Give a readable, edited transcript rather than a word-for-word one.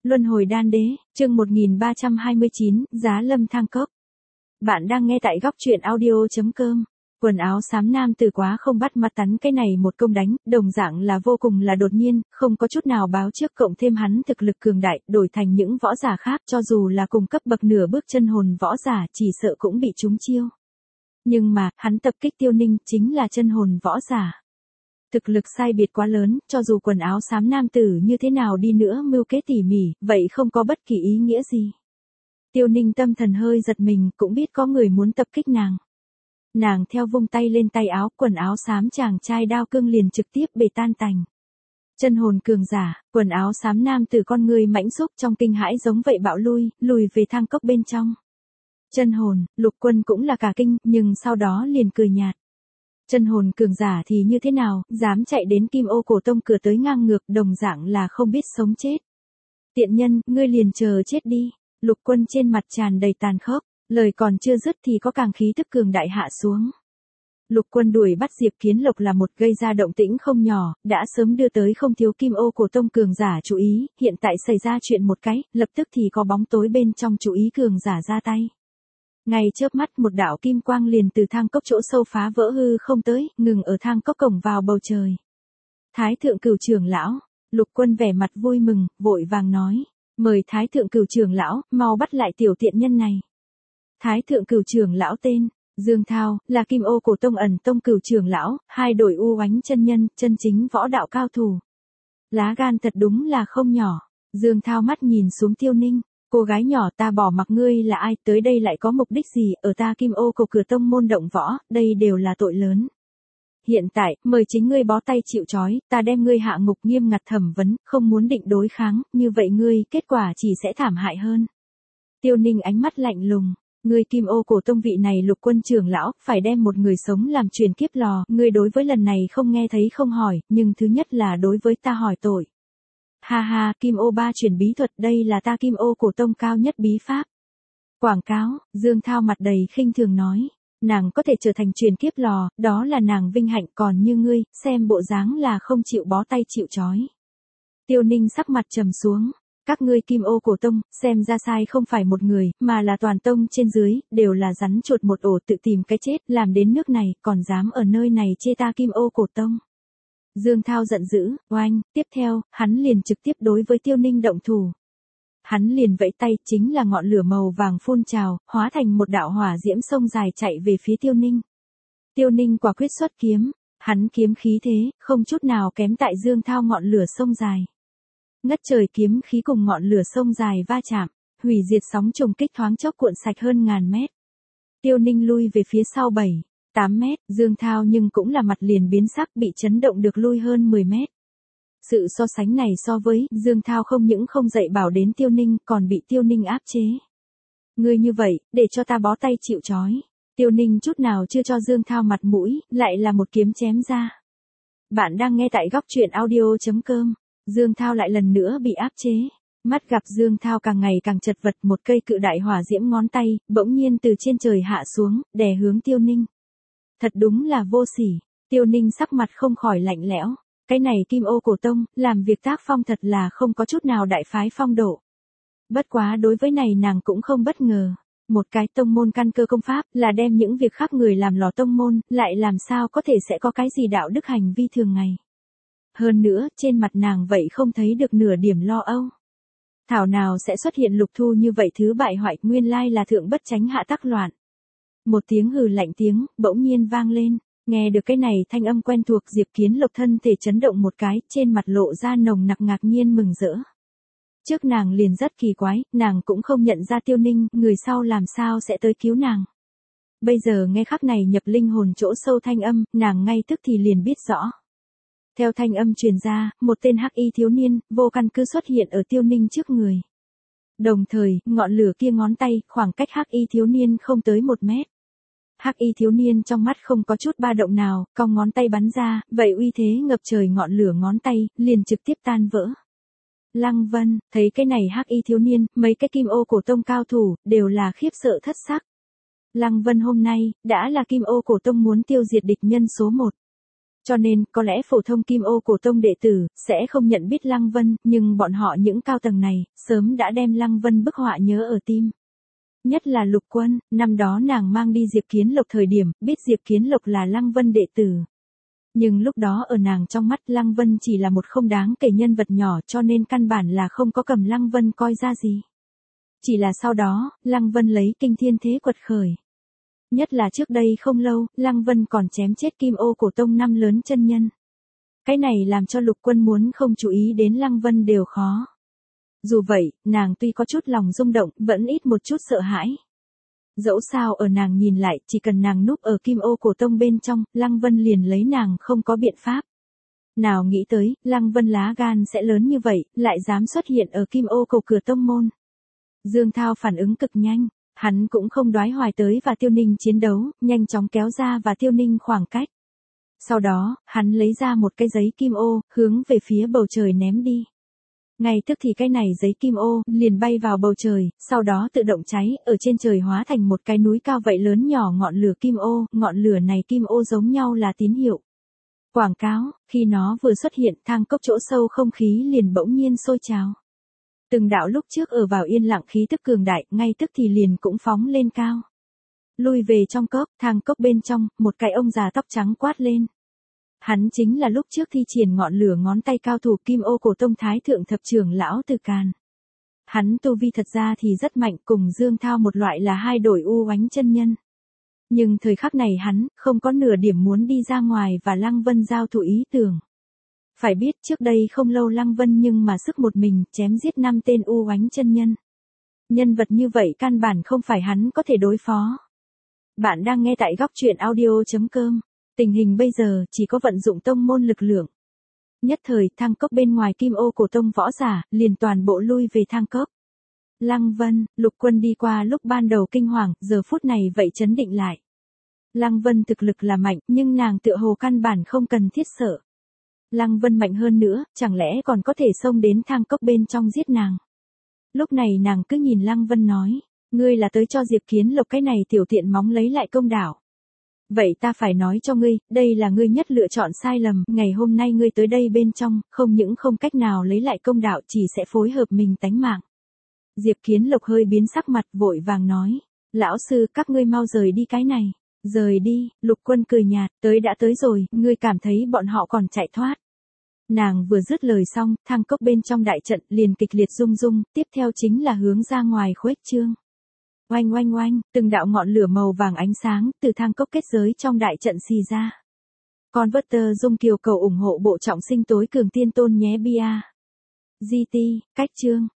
Luân hồi đan đế, chương 1329, Giá lâm thang cốc. Bạn đang nghe tại góc truyện audio.com. Quần áo xám nam từ quá không bắt mặt tắn cái này một công đánh, đồng dạng là vô cùng là đột nhiên, không có chút nào báo trước, cộng thêm hắn thực lực cường đại, đổi thành những võ giả khác, cho dù là cùng cấp bậc nửa bước chân hồn võ giả, chỉ sợ cũng bị trúng chiêu. Nhưng mà, hắn tập kích Tiêu Ninh, chính là chân hồn võ giả. Thực lực sai biệt quá lớn, cho dù quần áo xám nam tử như thế nào đi nữa mưu kế tỉ mỉ, vậy không có bất kỳ ý nghĩa gì. Tiêu Ninh tâm thần hơi giật mình, cũng biết có người muốn tập kích nàng. Nàng theo vung tay lên tay áo, quần áo xám chàng trai đao cương liền trực tiếp bể tan tành. Chân hồn cường giả, quần áo xám nam tử con người mãnh xúc trong kinh hãi giống vậy bạo lùi về thang cốc bên trong. Chân hồn, Lục Quân cũng là cả kinh, nhưng sau đó liền cười nhạt. Chân hồn cường giả thì như thế nào, dám chạy đến Kim Ô Cổ Tông cửa tới ngang ngược, đồng dạng là không biết sống chết. Tiện nhân, ngươi liền chờ chết đi. Lục Quân trên mặt tràn đầy tàn khốc, lời còn chưa dứt thì có càng khí tức cường đại hạ xuống. Lục Quân đuổi bắt Diệp Kiến Lộc là một gây ra động tĩnh không nhỏ, đã sớm đưa tới không thiếu Kim Ô Cổ Tông cường giả chú ý, hiện tại xảy ra chuyện một cái, lập tức thì có bóng tối bên trong chú ý cường giả ra tay. Ngay chớp mắt một đạo kim quang liền từ thang cốc chỗ sâu phá vỡ hư không tới, ngừng ở thang cốc cổng vào bầu trời. Thái thượng cửu trưởng lão, Lục Quân vẻ mặt vui mừng, vội vàng nói, mời Thái thượng cửu trưởng lão, mau bắt lại tiểu tiện nhân này. Thái thượng cửu trưởng lão tên, Dương Thao, là Kim Ô Cổ Tông ẩn tông cửu trưởng lão, hai đổi u oánh chân nhân, chân chính võ đạo cao thủ. Lá gan thật đúng là không nhỏ. Dương Thao mắt nhìn xuống Tiêu Ninh. Cô gái nhỏ, ta bỏ mặc ngươi là ai, tới đây lại có mục đích gì, ở ta Kim Ô Cổ cửa tông môn động võ, đây đều là tội lớn. Hiện tại, mời chính ngươi bó tay chịu trói, ta đem ngươi hạ ngục nghiêm ngặt thẩm vấn, không muốn định đối kháng, như vậy ngươi, kết quả chỉ sẽ thảm hại hơn. Tiêu Ninh ánh mắt lạnh lùng, ngươi Kim Ô Cổ Tông vị này Lục Quân trưởng lão, phải đem một người sống làm truyền kiếp lò, ngươi đối với lần này không nghe thấy không hỏi, nhưng thứ nhất là đối với ta hỏi tội. Ha ha, Kim Ô ba chuyển bí thuật, đây là ta Kim Ô Cổ Tông cao nhất bí pháp. Quảng cáo, Dương Thao mặt đầy khinh thường nói, nàng có thể trở thành truyền kiếp lò, đó là nàng vinh hạnh, còn như ngươi, xem bộ dáng là không chịu bó tay chịu trói. Tiêu Ninh sắc mặt trầm xuống, các ngươi Kim Ô Cổ Tông, xem ra sai không phải một người, mà là toàn tông trên dưới, đều là rắn chuột một ổ tự tìm cái chết, làm đến nước này, còn dám ở nơi này chê ta Kim Ô Cổ Tông. Dương Thao giận dữ, oanh, tiếp theo, hắn liền trực tiếp đối với Tiêu Ninh động thủ. Hắn liền vẫy tay, chính là ngọn lửa màu vàng phun trào, hóa thành một đạo hỏa diễm sông dài chạy về phía Tiêu Ninh. Tiêu Ninh quả quyết xuất kiếm, hắn kiếm khí thế, không chút nào kém tại Dương Thao ngọn lửa sông dài. Ngất trời kiếm khí cùng ngọn lửa sông dài va chạm, hủy diệt sóng trùng kích thoáng chốc cuộn sạch hơn ngàn mét. Tiêu Ninh lui về phía sau 7-8 mét, Dương Thao nhưng cũng là mặt liền biến sắc, bị chấn động được lui hơn 10 mét. Sự so sánh này so với Dương Thao không những không dạy bảo đến Tiêu Ninh, còn bị Tiêu Ninh áp chế. Ngươi như vậy, để cho ta bó tay chịu trói. Tiêu Ninh chút nào chưa cho Dương Thao mặt mũi, lại là một kiếm chém ra. Bạn đang nghe tại góc truyện audio.com. Dương Thao lại lần nữa bị áp chế. Mắt gặp Dương Thao càng ngày càng chật vật, một cây cự đại hỏa diễm ngón tay, bỗng nhiên từ trên trời hạ xuống, đè hướng Tiêu Ninh. Thật đúng là vô sỉ. Tiêu Ninh sắc mặt không khỏi lạnh lẽo. Cái này Kim Ô Cổ Tông, làm việc tác phong thật là không có chút nào đại phái phong độ. Bất quá đối với này nàng cũng không bất ngờ. Một cái tông môn căn cơ công pháp, là đem những việc khác người làm lò tông môn, lại làm sao có thể sẽ có cái gì đạo đức hành vi thường ngày. Hơn nữa, trên mặt nàng vậy không thấy được nửa điểm lo âu. Thảo nào sẽ xuất hiện Lục Thu như vậy, thứ bại hoại, nguyên lai là thượng bất tránh hạ tắc loạn. Một tiếng hừ lạnh tiếng, bỗng nhiên vang lên, nghe được cái này thanh âm quen thuộc, Diệp Kiến Lộc thân thể chấn động một cái, trên mặt lộ ra nồng nặc ngạc nhiên mừng rỡ. Trước nàng liền rất kỳ quái, nàng cũng không nhận ra Tiêu Ninh, người sau làm sao sẽ tới cứu nàng. Bây giờ nghe khắc này nhập linh hồn chỗ sâu thanh âm, nàng ngay tức thì liền biết rõ. Theo thanh âm truyền ra, một tên hắc y thiếu niên, vô căn cứ xuất hiện ở Tiêu Ninh trước người. Đồng thời, ngọn lửa kia ngón tay, khoảng cách hắc y thiếu niên không tới 1 mét. Hắc y thiếu niên trong mắt không có chút ba động nào, cong ngón tay bắn ra, vậy uy thế ngập trời ngọn lửa ngón tay, liền trực tiếp tan vỡ. Lăng Vân, thấy cái này hắc y thiếu niên, mấy cái Kim Ô Cổ Tông cao thủ, đều là khiếp sợ thất sắc. Lăng Vân hôm nay, đã là Kim Ô Cổ Tông muốn tiêu diệt địch nhân số 1. Cho nên, có lẽ phổ thông Kim Ô Cổ Tông đệ tử, sẽ không nhận biết Lăng Vân, nhưng bọn họ những cao tầng này, sớm đã đem Lăng Vân bức họa nhớ ở tim. Nhất là Lục Quân, năm đó nàng mang đi Diệp Kiến Lộc thời điểm, biết Diệp Kiến Lộc là Lăng Vân đệ tử. Nhưng lúc đó ở nàng trong mắt Lăng Vân chỉ là một không đáng kể nhân vật nhỏ cho nên căn bản là không có cầm Lăng Vân coi ra gì. Chỉ là sau đó, Lăng Vân lấy kinh thiên thế quật khởi. Nhất là trước đây không lâu, Lăng Vân còn chém chết Kim Ô Cổ Tông 5 lớn chân nhân. Cái này làm cho Lục Quân muốn không chú ý đến Lăng Vân đều khó. Dù vậy, nàng tuy có chút lòng rung động, vẫn ít một chút sợ hãi. Dẫu sao ở nàng nhìn lại, chỉ cần nàng núp ở Kim Ô Cổ Tông bên trong, Lăng Vân liền lấy nàng không có biện pháp. Nào nghĩ tới, Lăng Vân lá gan sẽ lớn như vậy, lại dám xuất hiện ở Kim Ô Cổ cửa tông môn. Dương Thao phản ứng cực nhanh, hắn cũng không đoái hoài tới và Tiêu Ninh chiến đấu, nhanh chóng kéo ra và Tiêu Ninh khoảng cách. Sau đó, hắn lấy ra một cái giấy kim ô, hướng về phía bầu trời ném đi. Ngay tức thì cái này giấy kim ô, liền bay vào bầu trời, sau đó tự động cháy, ở trên trời hóa thành một cái núi cao vậy lớn nhỏ ngọn lửa kim ô, ngọn lửa này kim ô giống nhau là tín hiệu. Quảng cáo, khi nó vừa xuất hiện thang cốc chỗ sâu không khí liền bỗng nhiên sôi trào. Từng đạo lúc trước ở vào yên lặng khí tức cường đại, ngay tức thì liền cũng phóng lên cao. Lui về trong cốc, thang cốc bên trong, một cái ông già tóc trắng quát lên. Hắn chính là lúc trước thi triển ngọn lửa ngón tay cao thủ Kim Ô Cổ Tông Thái Thượng Thập Trưởng lão Từ Càn. Hắn tu vi thật ra thì rất mạnh, cùng Dương Thao một loại là hai đổi u oánh chân nhân. Nhưng thời khắc này hắn, không có nửa điểm muốn đi ra ngoài và Lăng Vân giao thủ ý tưởng. Phải biết trước đây không lâu Lăng Vân nhưng mà sức một mình, chém giết 5 tên u oánh chân nhân. Nhân vật như vậy căn bản không phải hắn có thể đối phó. Bạn đang nghe tại góc truyện audio.com. Tình hình bây giờ chỉ có vận dụng tông môn lực lượng. Nhất thời thang cốc bên ngoài Kim Ô Cổ Tông võ giả, liền toàn bộ lui về thang cốc. Lăng Vân, Lục Quân đi qua lúc ban đầu kinh hoàng, giờ phút này vậy chấn định lại. Lăng Vân thực lực là mạnh, nhưng nàng tựa hồ căn bản không cần thiết sợ. Lăng Vân mạnh hơn nữa, chẳng lẽ còn có thể xông đến thang cốc bên trong giết nàng. Lúc này nàng cứ nhìn Lăng Vân nói, ngươi là tới cho Diệp Kiến Lộc cái này tiểu tiện móng lấy lại công đảo. Vậy ta phải nói cho ngươi, đây là ngươi nhất lựa chọn sai lầm, ngày hôm nay ngươi tới đây bên trong, không những không cách nào lấy lại công đạo chỉ sẽ phối hợp mình tánh mạng. Diệp Kiến Lộc hơi biến sắc mặt vội vàng nói, lão sư các ngươi mau rời đi cái này, rời đi, Lục Quân cười nhạt, tới đã tới rồi, ngươi cảm thấy bọn họ còn chạy thoát. Nàng vừa dứt lời xong, thang cốc bên trong đại trận liền kịch liệt rung rung, tiếp theo chính là hướng ra ngoài khuếch trương. Oanh oanh oanh, từng đạo ngọn lửa màu vàng ánh sáng, từ thang cốc kết giới trong đại trận xì ra. Converter Dung Kiều cầu ủng hộ bộ trọng sinh tối cường tiên tôn nhé bia. GT, cách chương.